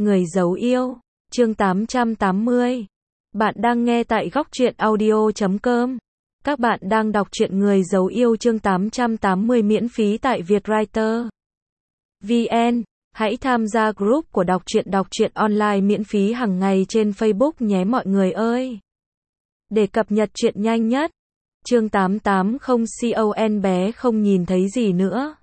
Người giấu yêu, chương 880. Bạn đang nghe tại góc truyện audio.com. Các bạn đang đọc truyện Người giấu yêu chương 880 miễn phí tại Vietwriter VN. Hãy tham gia group của đọc truyện online miễn phí hàng ngày trên Facebook nhé mọi người ơi. Để cập nhật truyện nhanh nhất. Chương 880 con bé không nhìn thấy gì nữa.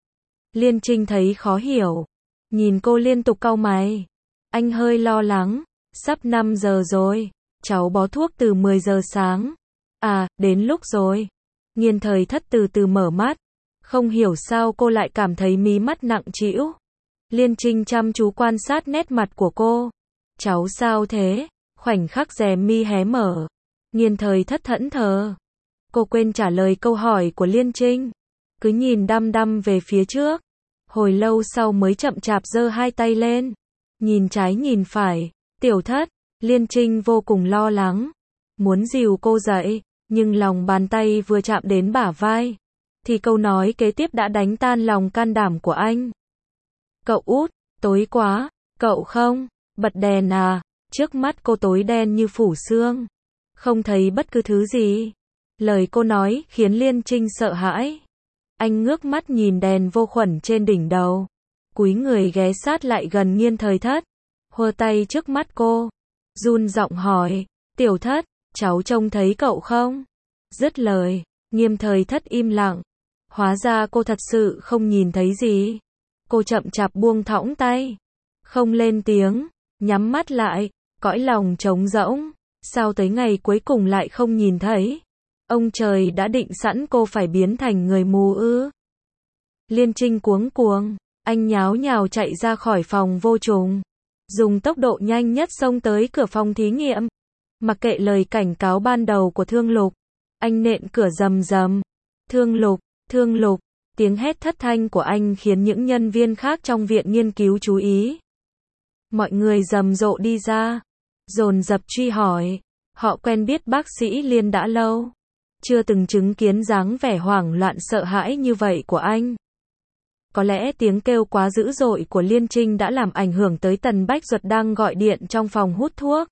Liên Trinh thấy khó hiểu. Nhìn cô liên tục cau mày. Anh hơi lo lắng. Sắp 5 giờ rồi. Cháu bó thuốc từ 10 giờ sáng. À, đến lúc rồi. Nghiên Thời Thất từ từ mở mắt. Không hiểu sao cô lại cảm thấy mí mắt nặng trĩu. Liên Trinh chăm chú quan sát nét mặt của cô. Cháu sao thế? Khoảnh khắc rèm mi hé mở. Nghiên Thời Thất thẫn thờ. Cô quên trả lời câu hỏi của Liên Trinh. Cứ nhìn đăm đăm về phía trước. Hồi lâu sau mới chậm chạp giơ hai tay lên. Nhìn trái nhìn phải. Tiểu Thất. Liên Trinh vô cùng lo lắng. Muốn dìu cô dậy. Nhưng lòng bàn tay vừa chạm đến bả vai. Thì câu nói kế tiếp đã đánh tan lòng can đảm của anh. Cậu út, tối quá. Cậu không bật đèn à? Trước mắt cô tối đen như phủ sương. Không thấy bất cứ thứ gì. Lời cô nói khiến Liên Trinh sợ hãi. Anh ngước mắt nhìn đèn vô khuẩn trên đỉnh đầu. Cúi người ghé sát lại gần Nghiên Thời Thất. Hơ tay trước mắt cô. Run giọng hỏi. Tiểu Thất, cháu trông thấy cậu không? Dứt lời, Nghiên Thời Thất im lặng. Hóa ra cô thật sự không nhìn thấy gì. Cô chậm chạp buông thõng tay. Không lên tiếng, nhắm mắt lại, cõi lòng trống rỗng. Sao tới ngày cuối cùng lại không nhìn thấy? Ông trời đã định sẵn cô phải biến thành người mù ư? Liên Trinh cuống cuồng, anh nháo nhào chạy ra khỏi phòng vô trùng. Dùng tốc độ nhanh nhất xông tới cửa phòng thí nghiệm. Mặc kệ lời cảnh cáo ban đầu của Thương Lục. Anh nện cửa rầm rầm. Thương Lục, tiếng hét thất thanh của anh khiến những nhân viên khác trong viện nghiên cứu chú ý. Mọi người rầm rộ đi ra. Dồn dập truy hỏi. Họ quen biết bác sĩ Liên đã lâu. Chưa từng chứng kiến dáng vẻ hoảng loạn sợ hãi như vậy của anh. Có lẽ tiếng kêu quá dữ dội của Liên Trinh đã làm ảnh hưởng tới Tần Bách Duật đang gọi điện trong phòng hút thuốc.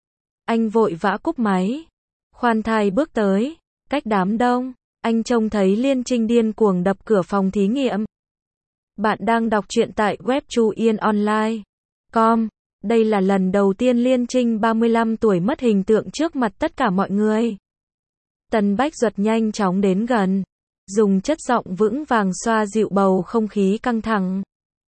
Anh vội vã cúp máy. Khoan thai bước tới. Cách đám đông, anh trông thấy Liên Trinh điên cuồng đập cửa phòng thí nghiệm. Bạn đang đọc truyện tại web chuyenonline.com. Đây là lần đầu tiên Liên Trinh 35 tuổi mất hình tượng trước mặt tất cả mọi người. Tần Bách Duật nhanh chóng đến gần. Dùng chất giọng vững vàng xoa dịu bầu không khí căng thẳng.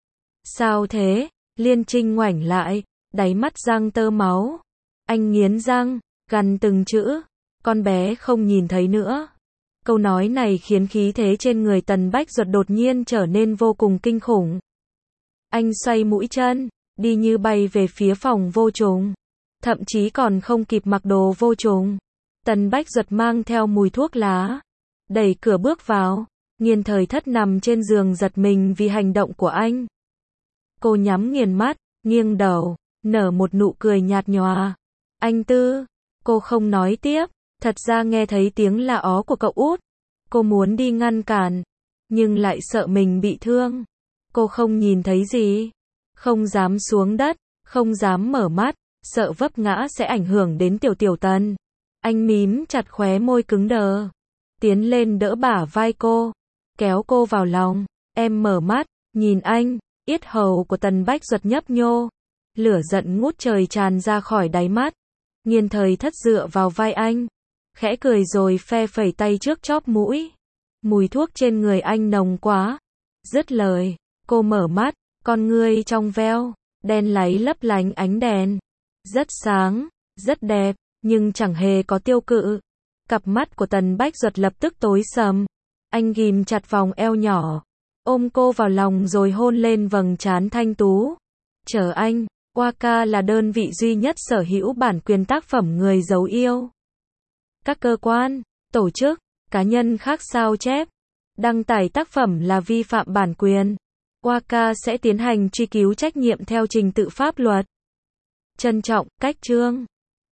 Sao thế? Liên Trinh ngoảnh lại, đáy mắt răng tơ máu. Anh nghiến răng, gằn từng chữ. Con bé không nhìn thấy nữa. Câu nói này khiến khí thế trên người Tần Bách Duật đột nhiên trở nên vô cùng kinh khủng. Anh xoay mũi chân, đi như bay về phía phòng vô trùng. Thậm chí còn không kịp mặc đồ vô trùng. Tần Bách Duật mang theo mùi thuốc lá. Đẩy cửa bước vào. Nghiên Thời Thất nằm trên giường giật mình vì hành động của anh. Cô nhắm nghiền mắt, nghiêng đầu, nở một nụ cười nhạt nhòa. Anh Tư. Cô không nói tiếp. Thật ra nghe thấy tiếng la ó của cậu út. Cô muốn đi ngăn cản. Nhưng lại sợ mình bị thương. Cô không nhìn thấy gì. Không dám xuống đất. Không dám mở mắt. Sợ vấp ngã sẽ ảnh hưởng đến Tiểu Tần. Anh mím chặt khóe môi cứng đờ. Tiến lên đỡ bả vai cô. Kéo cô vào lòng. Em mở mắt. Nhìn anh. Yết hầu của Tần Bách Duật nhấp nhô. Lửa giận ngút trời tràn ra khỏi đáy mắt. Nghiên Thời Thất dựa vào vai anh. Khẽ cười rồi phe phẩy tay trước chóp mũi. Mùi thuốc trên người anh nồng quá. Dứt lời, cô mở mắt, con ngươi trong veo, đen láy lấp lánh ánh đèn. Rất sáng, rất đẹp, nhưng chẳng hề có tiêu cự. Cặp mắt của Tần Bách Duật lập tức tối sầm. Anh ghim chặt vòng eo nhỏ, ôm cô vào lòng rồi hôn lên vầng trán thanh tú. Chờ anh, Waka là đơn vị duy nhất sở hữu bản quyền tác phẩm Người giấu yêu. Các cơ quan, tổ chức, cá nhân khác sao chép, đăng tải tác phẩm là vi phạm bản quyền. Waka sẽ tiến hành truy cứu trách nhiệm theo trình tự pháp luật. Trân trọng, Cách Trương.